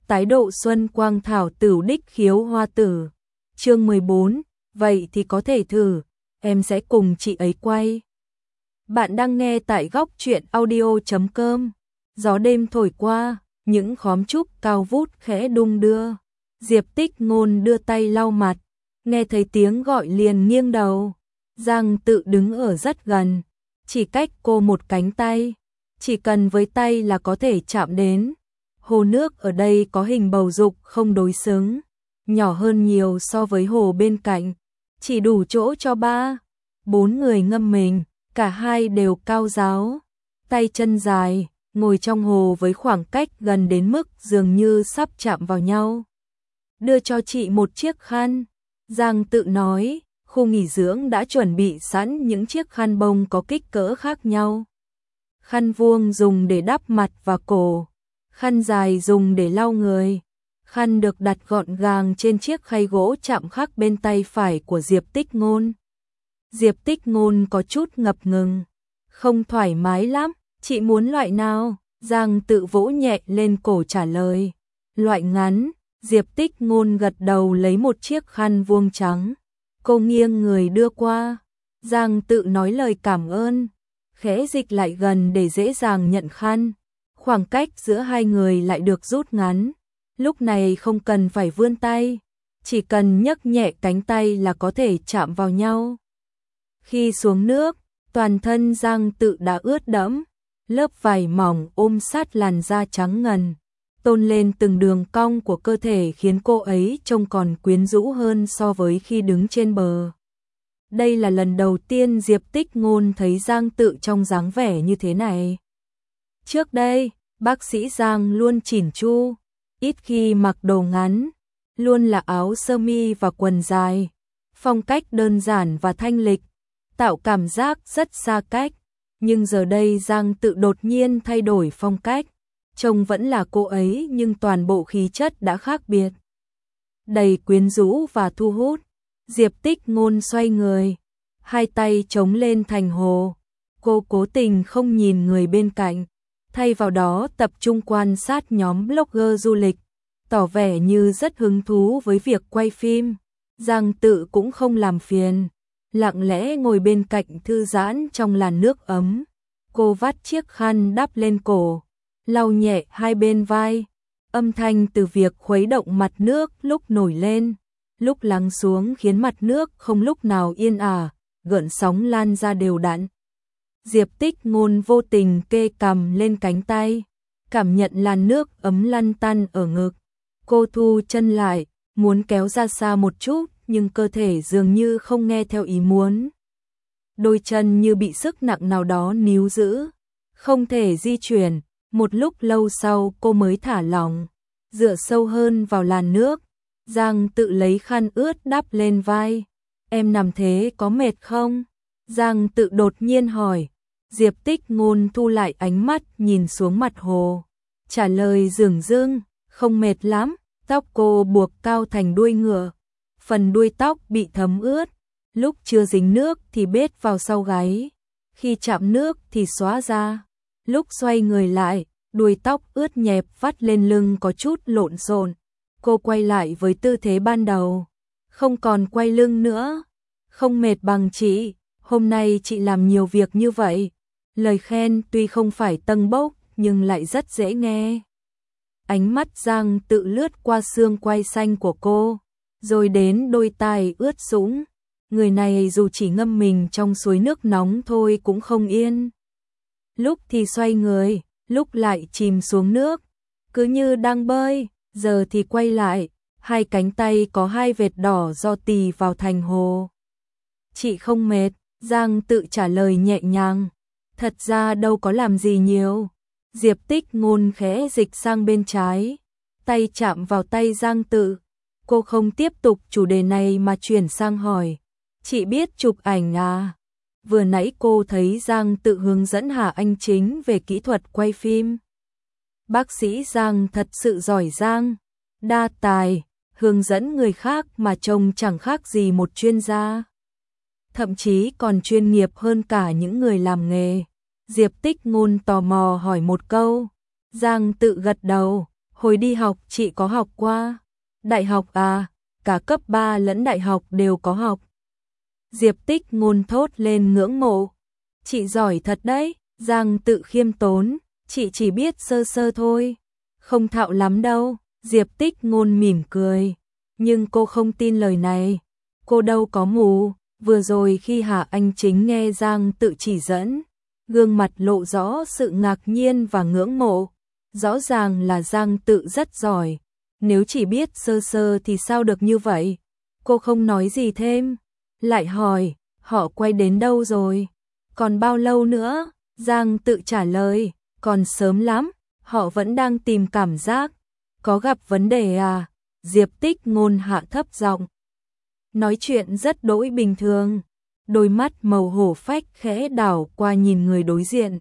tái độ xuân quang thảo tửu đích khiếu hoa tử. Chương 14, vậy thì có thể thử, em sẽ cùng chị ấy quay. Bạn đang nghe tại góc truyện audio.com. Gió đêm thổi qua, những khóm trúc cao vút khẽ đung đưa. Diệp Tích Ngôn đưa tay lau mặt, nghe thấy tiếng gọi liền nghiêng đầu. Giang Tự đứng ở rất gần, chỉ cách cô một cánh tay, chỉ cần với tay là có thể chạm đến. Hồ nước ở đây có hình bầu dục không đối xứng, nhỏ hơn nhiều so với hồ bên cạnh, chỉ đủ chỗ cho 3-4 người ngâm mình, cả hai đều cao ráo, tay chân dài, ngồi trong hồ với khoảng cách gần đến mức dường như sắp chạm vào nhau. Đưa cho chị một chiếc khăn, Giang Tự nói, khu nghỉ dưỡng đã chuẩn bị sẵn những chiếc khăn bông có kích cỡ khác nhau. Khăn vuông dùng để đắp mặt và cổ, khăn dài dùng để lau người. Khăn được đặt gọn gàng trên chiếc khay gỗ chạm khắc bên tay phải của Diệp Tích Ngôn. Diệp Tích Ngôn có chút ngập ngừng, không thoải mái lắm, chị muốn loại nào? Giang Tự vỗ nhẹ lên cổ trả lời. Loại ngắn. Diệp Tích Ngôn gật đầu lấy một chiếc khăn vuông trắng. Cô nghiêng người đưa qua. Giang Tự nói lời cảm ơn, khẽ dịch lại gần để dễ dàng nhận khăn. Khoảng cách giữa hai người lại được rút ngắn. Lúc này không cần phải vươn tay, chỉ cần nhấc nhẹ cánh tay là có thể chạm vào nhau. Khi xuống nước, toàn thân Giang Tự đã ướt đẫm, lớp vải mỏng ôm sát làn da trắng ngần, tôn lên từng đường cong của cơ thể khiến cô ấy trông còn quyến rũ hơn so với khi đứng trên bờ. Đây là lần đầu tiên Diệp Tích Ngôn thấy Giang Tự trong dáng vẻ như thế này. Trước đây, bác sĩ Giang luôn chỉn chu, ít khi mặc đồ ngắn, luôn là áo sơ mi và quần dài, phong cách đơn giản và thanh lịch, tạo cảm giác rất xa cách. Nhưng giờ đây Giang Tự đột nhiên thay đổi phong cách, trông vẫn là cô ấy nhưng toàn bộ khí chất đã khác biệt, đầy quyến rũ và thu hút. Diệp Tích Ngôn xoay người, hai tay chống lên thành hồ, cô cố tình không nhìn người bên cạnh, thay vào đó tập trung quan sát nhóm blogger du lịch, tỏ vẻ như rất hứng thú với việc quay phim. Giang Tự cũng không làm phiền, lặng lẽ ngồi bên cạnh thư giãn trong làn nước ấm. Cô vắt chiếc khăn đắp lên cổ, lau nhẹ hai bên vai. Âm thanh từ việc khuấy động mặt nước lúc nổi lên, lúc lắng xuống khiến mặt nước không lúc nào yên ả, gợn sóng lan ra đều đặn. Diệp Tích Ngôn vô tình kê cằm lên cánh tay, cảm nhận làn nước ấm lăn tăn ở ngực. Cô thu chân lại, muốn kéo ra xa một chút, nhưng cơ thể dường như không nghe theo ý muốn. Đôi chân như bị sức nặng nào đó níu giữ, không thể di chuyển. Một lúc lâu sau cô mới thả lỏng, dựa sâu hơn vào làn nước. Giang Tự lấy khăn ướt đắp lên vai. Em nằm thế có mệt không? Giang Tự đột nhiên hỏi. Diệp Tích Ngôn thu lại ánh mắt nhìn xuống mặt hồ, trả lời dửng dưng, không mệt lắm. Tóc cô buộc cao thành đuôi ngựa, phần đuôi tóc bị thấm ướt, lúc chưa dính nước thì bết vào sau gáy, khi chạm nước thì xóa ra. Lúc xoay người lại, đuôi tóc ướt nhẹp vắt lên lưng có chút lộn xộn. Cô quay lại với tư thế ban đầu, không còn quay lưng nữa. Không mệt bằng chị, hôm nay chị làm nhiều việc như vậy. Lời khen tuy không phải tâng bốc nhưng lại rất dễ nghe. Ánh mắt Giang Tự lướt qua xương quai xanh của cô, rồi đến đôi tai ướt sũng. Người này dù chỉ ngâm mình trong suối nước nóng thôi cũng không yên. Lúc thì xoay người, lúc lại chìm xuống nước, cứ như đang bơi, giờ thì quay lại, hai cánh tay có hai vệt đỏ do tì vào thành hồ. Chị không mệt, Giang Tự trả lời nhẹ nhàng, thật ra đâu có làm gì nhiều. Diệp Tích Ngôn khẽ dịch sang bên trái, tay chạm vào tay Giang Tự. Cô không tiếp tục chủ đề này mà chuyển sang hỏi, chị biết chụp ảnh à? Vừa nãy cô thấy Giang Tự hướng dẫn Hà Anh Chính về kỹ thuật quay phim. Bác sĩ Giang thật sự giỏi giang, đa tài, hướng dẫn người khác mà trông chẳng khác gì một chuyên gia. Thậm chí còn chuyên nghiệp hơn cả những người làm nghề. Diệp Tích Ngôn tò mò hỏi một câu. Giang Tự gật đầu, Hồi đi học chị có học qua. Đại học à, cả cấp 3 lẫn đại học đều có học. Diệp Tích Ngôn thốt lên ngưỡng mộ. Chị giỏi thật đấy, Giang Tự khiêm tốn, chị chỉ biết sơ sơ thôi, không thạo lắm đâu. Diệp Tích Ngôn mỉm cười, nhưng cô không tin lời này. Cô đâu có mù, vừa rồi khi Hà Anh Chính nghe Giang Tự chỉ dẫn, gương mặt lộ rõ sự ngạc nhiên và ngưỡng mộ. Rõ ràng là Giang Tự rất giỏi, nếu chỉ biết sơ sơ thì sao được như vậy. Cô không nói gì thêm, lại hỏi, họ quay đến đâu rồi? Còn bao lâu nữa? Giang Tự trả lời, còn sớm lắm, họ vẫn đang tìm cảm giác. Có gặp vấn đề à? Diệp Tích Ngôn hạ thấp giọng. Nói chuyện rất đỗi bình thường, đôi mắt màu hổ phách khẽ đảo qua nhìn người đối diện.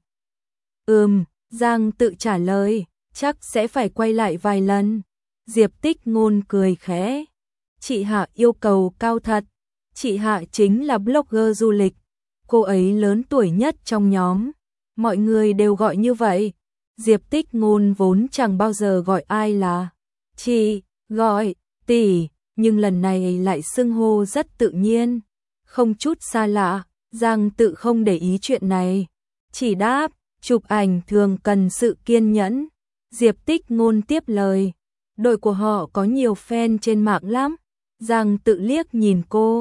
Giang Tự trả lời, chắc sẽ phải quay lại vài lần. Diệp Tích Ngôn cười khẽ. Chị Hạ yêu cầu cao thật. Chị Hạ chính là blogger du lịch. Cô ấy lớn tuổi nhất trong nhóm. Mọi người đều gọi như vậy. Diệp Tích Ngôn vốn chẳng bao giờ gọi ai là chị, gọi tỷ, nhưng lần này lại xưng hô rất tự nhiên, không chút xa lạ. Giang Tự không để ý chuyện này, chỉ đáp, chụp ảnh thường cần sự kiên nhẫn. Diệp Tích Ngôn tiếp lời, đội của họ có nhiều fan trên mạng lắm. Giang Tự liếc nhìn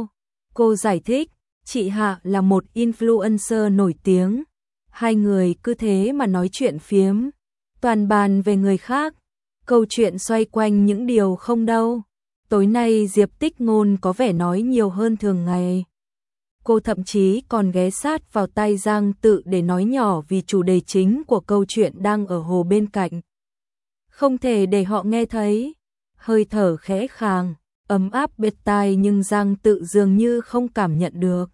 cô giải thích, chị Hạ là một influencer nổi tiếng. Hai người cứ thế mà nói chuyện phiếm, toàn bàn về người khác, câu chuyện xoay quanh những điều không đâu. Tối nay Diệp Tích Ngôn có vẻ nói nhiều hơn thường ngày. Cô thậm chí còn ghé sát vào tai Giang Tự để nói nhỏ vì chủ đề chính của câu chuyện đang ở hồ bên cạnh. Không thể để họ nghe thấy. Hơi thở khẽ khàng, ấm áp bên tai nhưng Giang Tự dường như không cảm nhận được.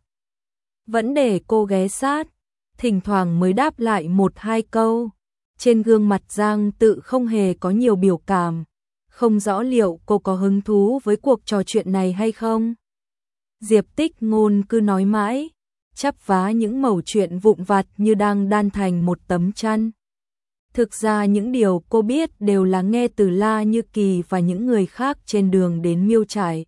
Vẫn để cô ghé sát, thỉnh thoảng mới đáp lại một hai câu. Trên gương mặt Giang Tự không hề có nhiều biểu cảm. Không rõ liệu cô có hứng thú với cuộc trò chuyện này hay không. Diệp Tích Ngôn cứ nói mãi, chắp vá những mẩu chuyện vụn vặt như đang đan thành một tấm chăn. Thực ra những điều cô biết đều là nghe từ La Như Kỳ và những người khác trên đường đến Miêu Trải.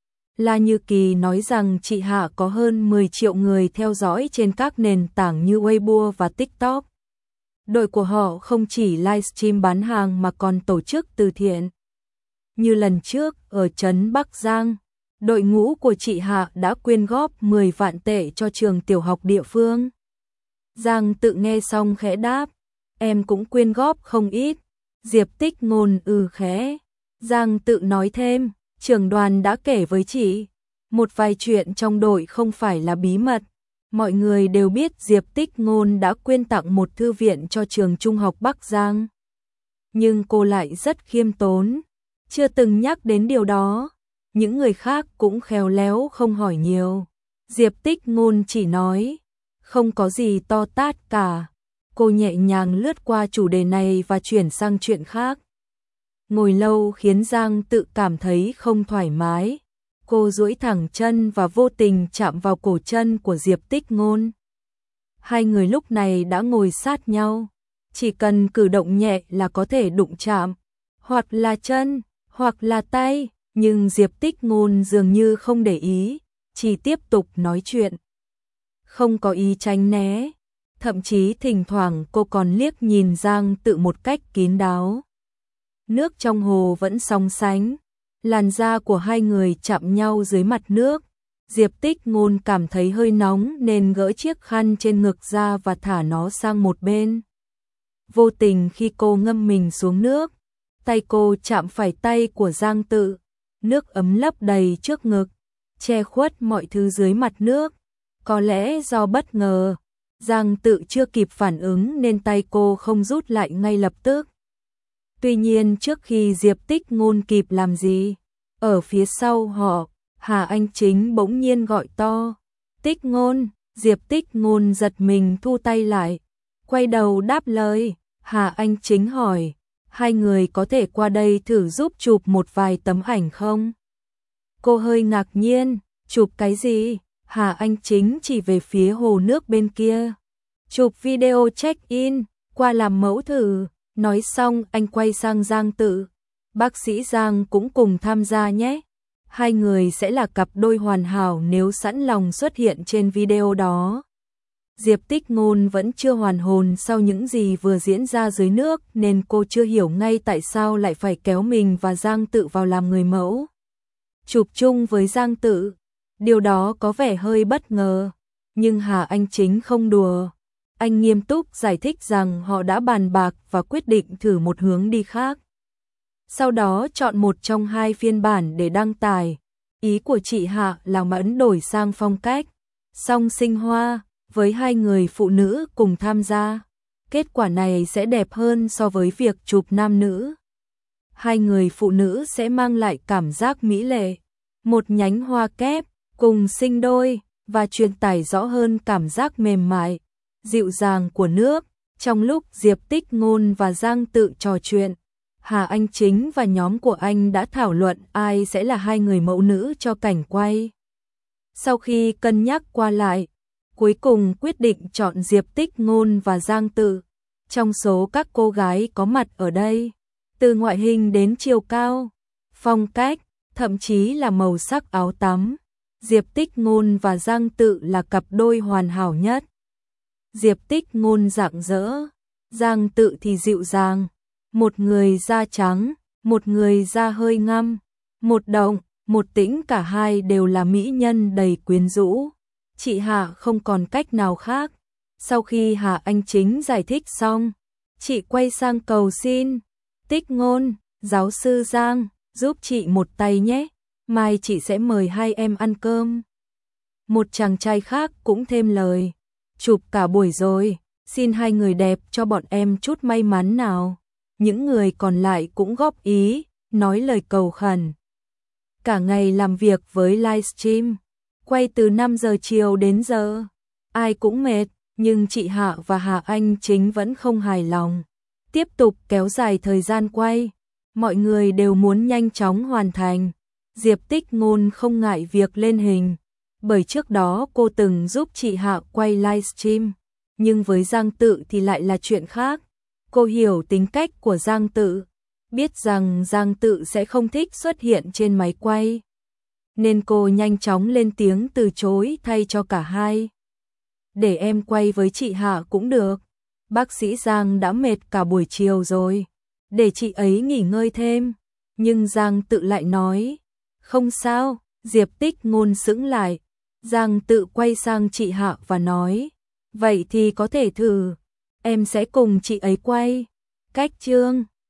La Như Kỳ nói rằng chị Hạ có hơn 10 triệu người theo dõi trên các nền tảng như Weibo và TikTok. Đội của họ không chỉ livestream bán hàng mà còn tổ chức từ thiện. Như lần trước ở trấn Bắc Giang, đội ngũ của chị Hạ đã quyên góp 10 vạn tệ cho trường tiểu học địa phương. Giang Tự nghe xong khẽ đáp, em cũng quyên góp không ít. Diệp Tích Ngôn khẽ. Giang Tự nói thêm, trưởng đoàn đã kể với chị một vài chuyện trong đội không phải là bí mật. Mọi người đều biết Diệp Tích Ngôn đã quyên tặng một thư viện cho trường trung học Bắc Giang. Nhưng cô lại rất khiêm tốn, chưa từng nhắc đến điều đó. Những người khác cũng khéo léo không hỏi nhiều. Diệp Tích Ngôn chỉ nói, không có gì to tát cả. Cô nhẹ nhàng lướt qua chủ đề này và chuyển sang chuyện khác. Ngồi lâu khiến Giang Tự cảm thấy không thoải mái. Cô duỗi thẳng chân và vô tình chạm vào cổ chân của Diệp Tích Ngôn. Hai người lúc này đã ngồi sát nhau. Chỉ cần cử động nhẹ là có thể đụng chạm. Hoặc là chân, hoặc là tay. Nhưng Diệp Tích Ngôn dường như không để ý, chỉ tiếp tục nói chuyện. Không có ý tránh né. Thậm chí thỉnh thoảng cô còn liếc nhìn Giang Tự một cách kín đáo. Nước trong hồ vẫn sóng sánh. Làn da của hai người chạm nhau dưới mặt nước. Diệp Tích Ngôn cảm thấy hơi nóng nên gỡ chiếc khăn trên ngực ra và thả nó sang một bên. Vô tình khi cô ngâm mình xuống nước, tay cô chạm phải tay của Giang Tự. Nước ấm lấp đầy trước ngực, che khuất mọi thứ dưới mặt nước. Có lẽ do bất ngờ, Giang Tự chưa kịp phản ứng nên tay cô không rút lại ngay lập tức. Tuy nhiên trước khi Diệp Tích Ngôn kịp làm gì, ở phía sau họ, Hà Anh Chính bỗng nhiên gọi to. Tích Ngôn. Diệp Tích Ngôn giật mình thu tay lại, quay đầu đáp lời. Hà Anh Chính hỏi, hai người có thể qua đây thử giúp chụp một vài tấm ảnh không? Cô hơi ngạc nhiên, chụp cái gì? Hà Anh Chính chỉ về phía hồ nước bên kia. Chụp video check-in, qua làm mẫu thử. Nói xong anh quay sang Giang Tự. Bác sĩ Giang cũng cùng tham gia nhé. Hai người sẽ là cặp đôi hoàn hảo nếu sẵn lòng xuất hiện trên video đó. Diệp Tích Ngôn vẫn chưa hoàn hồn sau những gì vừa diễn ra dưới nước nên cô chưa hiểu ngay tại sao lại phải kéo mình và Giang Tự vào làm người mẫu. Chụp chung với Giang Tự, điều đó có vẻ hơi bất ngờ, nhưng Hà Anh Chính không đùa. Anh nghiêm túc giải thích rằng họ đã bàn bạc và quyết định thử một hướng đi khác. Sau đó chọn một trong hai phiên bản để đăng tải. Ý của chị Hạ là Mẫn đổi sang phong cách song sinh hoa với hai người phụ nữ cùng tham gia. Kết quả này sẽ đẹp hơn so với việc chụp nam nữ. Hai người phụ nữ sẽ mang lại cảm giác mỹ lệ, một nhánh hoa kép cùng sinh đôi và truyền tải rõ hơn cảm giác mềm mại, dịu dàng của nước. Trong lúc Diệp Tích Ngôn và Giang Tự trò chuyện, Hà Anh Chính và nhóm của anh đã thảo luận ai sẽ là hai người mẫu nữ cho cảnh quay. Sau khi cân nhắc qua lại, cuối cùng quyết định chọn Diệp Tích Ngôn và Giang Tự. Trong số các cô gái có mặt ở đây, từ ngoại hình đến chiều cao, phong cách, thậm chí là màu sắc áo tắm, Diệp Tích Ngôn và Giang Tự là cặp đôi hoàn hảo nhất. Diệp Tích Ngôn rạng rỡ, Giang Tự thì dịu dàng, một người da trắng, một người da hơi ngăm, một động, một tĩnh, cả hai đều là mỹ nhân đầy quyến rũ. Chị Hạ không còn cách nào khác. Sau khi Hà Anh Chính giải thích xong, chị quay sang cầu xin, Tích Ngôn, giáo sư Giang, giúp chị một tay nhé, mai chị sẽ mời hai em ăn cơm. Một chàng trai khác cũng thêm lời, chụp cả buổi rồi, xin hai người đẹp cho bọn em chút may mắn nào. Những người còn lại cũng góp ý, nói lời cầu khẩn. Cả ngày làm việc với livestream, quay từ 5 giờ chiều đến giờ, ai cũng mệt, nhưng chị Hạ và Hà Anh Chính vẫn không hài lòng. Tiếp tục kéo dài thời gian quay, mọi người đều muốn nhanh chóng hoàn thành. Diệp Tích Ngôn không ngại việc lên hình, bởi trước đó cô từng giúp chị Hạ quay livestream, nhưng với Giang Tự thì lại là chuyện khác. Cô hiểu tính cách của Giang Tự, biết rằng Giang Tự sẽ không thích xuất hiện trên máy quay, nên cô nhanh chóng lên tiếng từ chối thay cho cả hai. Để em quay với chị Hạ cũng được, bác sĩ Giang đã mệt cả buổi chiều rồi, để chị ấy nghỉ ngơi thêm. Nhưng Giang Tự lại nói, không sao. Diệp Tích Ngôn sững lại, Giang Tự quay sang chị Hạ và nói, vậy thì có thể thử, em sẽ cùng chị ấy quay. Cách chương